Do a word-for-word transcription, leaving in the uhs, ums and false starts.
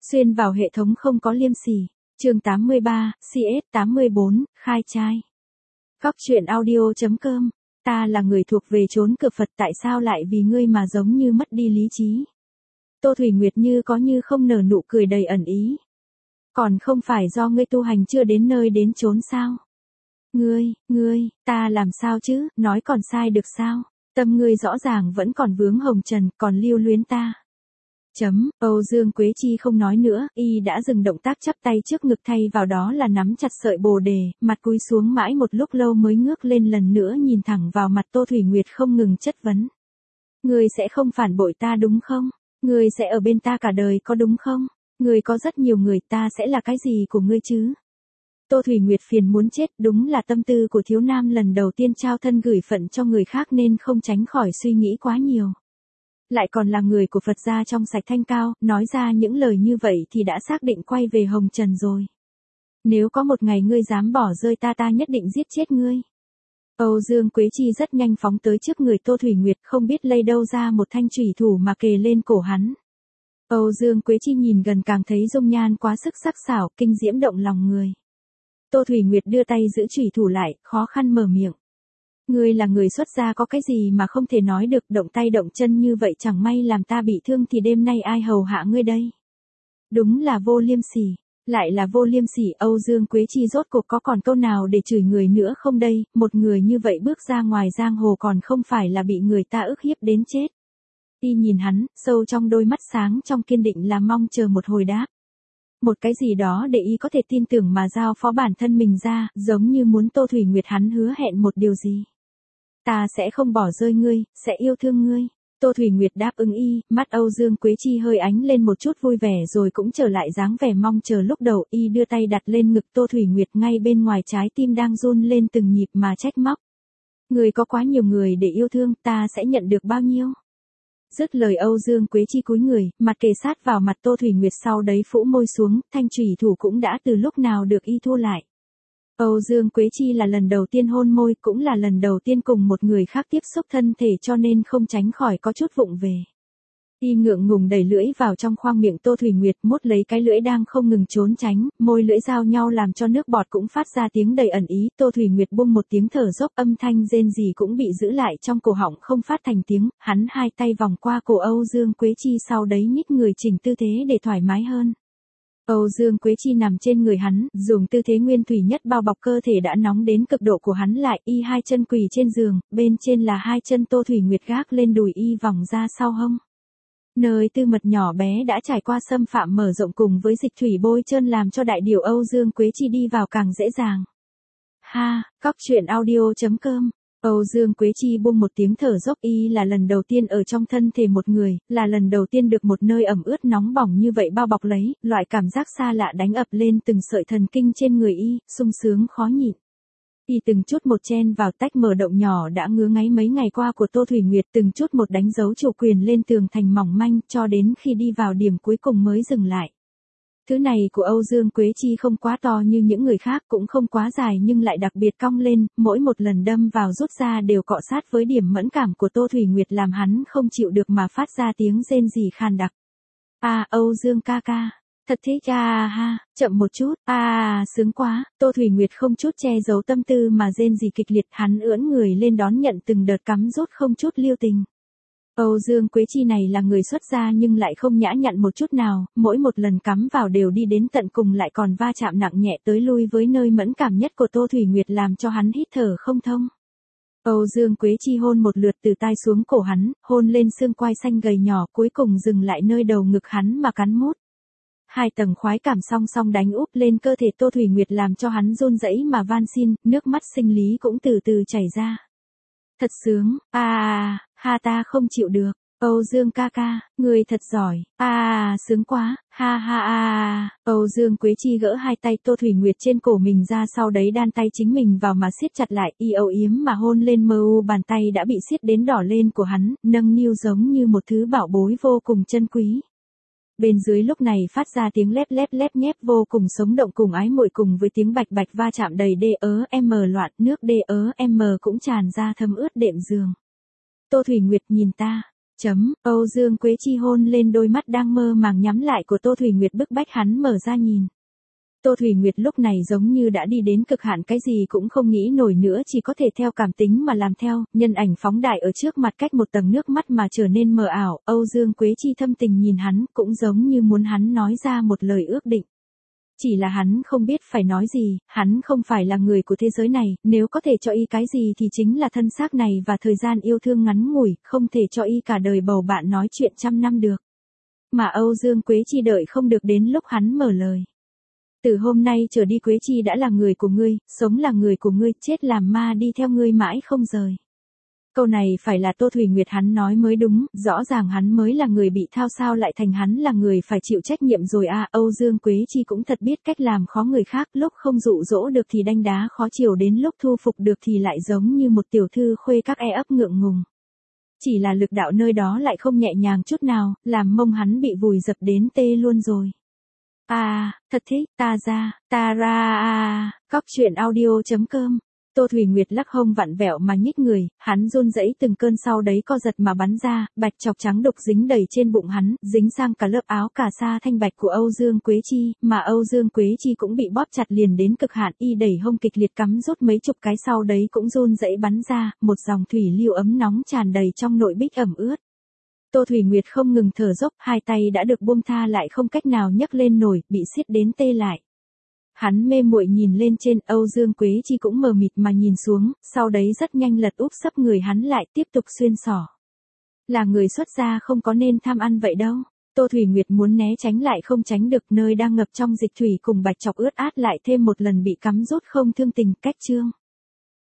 Xuyên vào hệ thống không có liêm sỉ. Chương tám mươi ba, C S tám mươi bốn, khai trai. Cóc truyện audio chấm com. Ta là người thuộc về chốn cửa Phật, tại sao lại vì ngươi mà giống như mất đi lý trí? Tô Thủy Nguyệt như có như không nở nụ cười đầy ẩn ý. Còn không phải do ngươi tu hành chưa đến nơi đến chốn sao? Ngươi, ngươi, ta làm sao chứ, nói còn sai được sao? Tâm ngươi rõ ràng vẫn còn vướng hồng trần, còn lưu luyến ta. Chấm, Âu Dương Quế Chi không nói nữa, y đã dừng động tác chắp tay trước ngực, thay vào đó là nắm chặt sợi bồ đề, mặt cúi xuống mãi một lúc lâu mới ngước lên lần nữa nhìn thẳng vào mặt Tô Thủy Nguyệt không ngừng chất vấn. Ngươi sẽ không phản bội ta đúng không? Ngươi sẽ ở bên ta cả đời có đúng không? Ngươi có rất nhiều người, ta sẽ là cái gì của ngươi chứ? Tô Thủy Nguyệt phiền muốn chết, đúng là tâm tư của thiếu nam lần đầu tiên trao thân gửi phận cho người khác nên không tránh khỏi suy nghĩ quá nhiều. Lại còn là người của Phật gia trong sạch thanh cao, nói ra những lời như vậy thì đã xác định quay về hồng trần rồi. Nếu có một ngày ngươi dám bỏ rơi ta, ta nhất định giết chết ngươi. Âu Dương Quế Chi rất nhanh phóng tới trước người Tô Thủy Nguyệt, không biết lấy đâu ra một thanh chủy thủ mà kề lên cổ hắn. Âu Dương Quế Chi nhìn gần càng thấy dung nhan quá sức sắc sảo, kinh diễm động lòng người. Tô Thủy Nguyệt đưa tay giữ chủy thủ lại, khó khăn mở miệng. Ngươi là người xuất gia, có cái gì mà không thể nói được, động tay động chân như vậy chẳng may làm ta bị thương thì đêm nay ai hầu hạ ngươi đây? Đúng là vô liêm sỉ, lại là vô liêm sỉ. Âu Dương Quế Chi rốt cuộc có còn câu nào để chửi người nữa không đây? Một người như vậy bước ra ngoài giang hồ còn không phải là bị người ta ức hiếp đến chết. Y nhìn hắn, sâu trong đôi mắt sáng trong kiên định là mong chờ một hồi đáp. Một cái gì đó để y có thể tin tưởng mà giao phó bản thân mình ra, giống như muốn Tô Thủy Nguyệt hắn hứa hẹn một điều gì. Ta sẽ không bỏ rơi ngươi, sẽ yêu thương ngươi. Tô Thủy Nguyệt đáp ứng y, mắt Âu Dương Quế Chi hơi ánh lên một chút vui vẻ rồi cũng trở lại dáng vẻ mong chờ lúc đầu. Y đưa tay đặt lên ngực Tô Thủy Nguyệt, ngay bên ngoài trái tim đang run lên từng nhịp mà trách móc. Ngươi có quá nhiều người để yêu thương, ta sẽ nhận được bao nhiêu? Dứt lời Âu Dương Quế Chi cúi người, mặt kề sát vào mặt Tô Thủy Nguyệt, sau đấy phũ môi xuống, thanh chủy thủ cũng đã từ lúc nào được y thu lại. Âu Dương Quế Chi là lần đầu tiên hôn môi, cũng là lần đầu tiên cùng một người khác tiếp xúc thân thể, cho nên không tránh khỏi có chút vụng về. Y ngượng ngùng đẩy lưỡi vào trong khoang miệng Tô Thủy Nguyệt, mốt lấy cái lưỡi đang không ngừng trốn tránh, môi lưỡi giao nhau làm cho nước bọt cũng phát ra tiếng đầy ẩn ý. Tô Thủy Nguyệt buông một tiếng thở dốc, âm thanh rên rỉ cũng bị giữ lại trong cổ họng không phát thành tiếng. Hắn hai tay vòng qua cổ Âu Dương Quế Chi, sau đấy nhích người chỉnh tư thế để thoải mái hơn. Âu Dương Quế Chi nằm trên người hắn, dùng tư thế nguyên thủy nhất bao bọc cơ thể đã nóng đến cực độ của hắn lại. Y hai chân quỳ trên giường, bên trên là hai chân Tô Thủy Nguyệt gác lên đùi y vòng ra sau hông. Nơi tư mật nhỏ bé đã trải qua xâm phạm mở rộng cùng với dịch thủy bôi trơn làm cho đại điều Âu Dương Quế Chi đi vào càng dễ dàng. Ha, cóc truyện audio chấm com. Âu Dương Quế Chi buông một tiếng thở dốc, y là lần đầu tiên ở trong thân thể một người, là lần đầu tiên được một nơi ẩm ướt nóng bỏng như vậy bao bọc lấy, loại cảm giác xa lạ đánh ập lên từng sợi thần kinh trên người y, sung sướng khó nhịn. Y từng chút một chen vào tách mở động nhỏ đã ngứa ngáy mấy ngày qua của Tô Thủy Nguyệt, từng chút một đánh dấu chủ quyền lên tường thành mỏng manh, cho đến khi đi vào điểm cuối cùng mới dừng lại. Thứ này của Âu Dương Quế Chi không quá to như những người khác, cũng không quá dài nhưng lại đặc biệt cong lên, mỗi một lần đâm vào rút ra đều cọ sát với điểm mẫn cảm của Tô Thủy Nguyệt làm hắn không chịu được mà phát ra tiếng rên rỉ khan đặc. À, Âu Dương ca ca. Thật thích à ha, chậm một chút, à sướng quá. Tô Thủy Nguyệt không chút che giấu tâm tư mà rên rỉ kịch liệt, hắn ưỡn người lên đón nhận từng đợt cắm rút không chút lưu tình. Âu Dương Quế Chi này là người xuất gia nhưng lại không nhã nhặn một chút nào, mỗi một lần cắm vào đều đi đến tận cùng, lại còn va chạm nặng nhẹ tới lui với nơi mẫn cảm nhất của Tô Thủy Nguyệt làm cho hắn hít thở không thông. Âu Dương Quế Chi hôn một lượt từ tai xuống cổ hắn, hôn lên xương quai xanh gầy nhỏ, cuối cùng dừng lại nơi đầu ngực hắn mà cắn mút. Hai tầng khoái cảm song song đánh úp lên cơ thể Tô Thủy Nguyệt làm cho hắn run rẩy mà van xin, nước mắt sinh lý cũng từ từ chảy ra. Thật sướng, à, ha ta không chịu được. Âu Dương ca ca, người thật giỏi, à, sướng quá, ha ha à. Âu Dương Quế Chi gỡ hai tay Tô Thủy Nguyệt trên cổ mình ra, sau đấy đan tay chính mình vào mà siết chặt lại, y âu yếm mà hôn lên mơ u bàn tay đã bị siết đến đỏ lên của hắn, nâng niu giống như một thứ bảo bối vô cùng chân quý. Bên dưới lúc này phát ra tiếng lép lép lép nhép vô cùng sống động cùng ái muội, cùng với tiếng bạch bạch va chạm đầy đê ớ em loạn, nước đê ớ em cũng tràn ra thấm ướt đệm giường. Tô Thủy Nguyệt nhìn ta, Chấm, Âu Dương Quế Chi hôn lên đôi mắt đang mơ màng nhắm lại của Tô Thủy Nguyệt bức bách hắn mở ra nhìn. Tô Thủy Nguyệt lúc này giống như đã đi đến cực hạn, cái gì cũng không nghĩ nổi nữa, chỉ có thể theo cảm tính mà làm theo, nhân ảnh phóng đại ở trước mặt cách một tầng nước mắt mà trở nên mờ ảo. Âu Dương Quế Chi thâm tình nhìn hắn, cũng giống như muốn hắn nói ra một lời ước định. Chỉ là hắn không biết phải nói gì, hắn không phải là người của thế giới này, nếu có thể cho y cái gì thì chính là thân xác này và thời gian yêu thương ngắn ngủi, không thể cho y cả đời bầu bạn nói chuyện trăm năm được. Mà Âu Dương Quế Chi đợi không được đến lúc hắn mở lời. Từ hôm nay trở đi Quế Chi đã là người của ngươi, sống là người của ngươi, chết làm ma đi theo ngươi mãi không rời. Câu này phải là Tô Thủy Nguyệt hắn nói mới đúng, rõ ràng hắn mới là người bị thao, sao lại thành hắn là người phải chịu trách nhiệm rồi à. Âu Dương Quế Chi cũng thật biết cách làm khó người khác, lúc không dụ dỗ được thì đanh đá khó chiều, đến lúc thu phục được thì lại giống như một tiểu thư khuê các e ấp ngượng ngùng. Chỉ là lực đạo nơi đó lại không nhẹ nhàng chút nào, làm mông hắn bị vùi dập đến tê luôn rồi. À, thật thích, ta ra, ta ra à, cóc truyện audio chấm com. Tô Thủy Nguyệt lắc hông vặn vẹo mà nhích người, hắn run rẩy từng cơn sau đấy co giật mà bắn ra, bạch chọc trắng đục dính đầy trên bụng hắn, dính sang cả lớp áo cà sa thanh bạch của Âu Dương Quế Chi, mà Âu Dương Quế Chi cũng bị bóp chặt liền đến cực hạn, y đẩy hông kịch liệt cắm rút mấy chục cái sau đấy cũng run rẩy bắn ra, một dòng thủy lưu ấm nóng tràn đầy trong nội bích ẩm ướt. Tô Thủy Nguyệt không ngừng thở dốc, hai tay đã được buông tha lại không cách nào nhấc lên nổi, bị siết đến tê lại. Hắn mê muội nhìn lên trên, Âu Dương Quế Chi cũng mờ mịt mà nhìn xuống, sau đấy rất nhanh lật úp sấp người hắn lại tiếp tục xuyên xỏ. Là người xuất gia không có nên tham ăn vậy đâu. Tô Thủy Nguyệt muốn né tránh lại không tránh được, nơi đang ngập trong dịch thủy cùng bạch chọc ướt át lại thêm một lần bị cắm rút không thương tình. Cách chương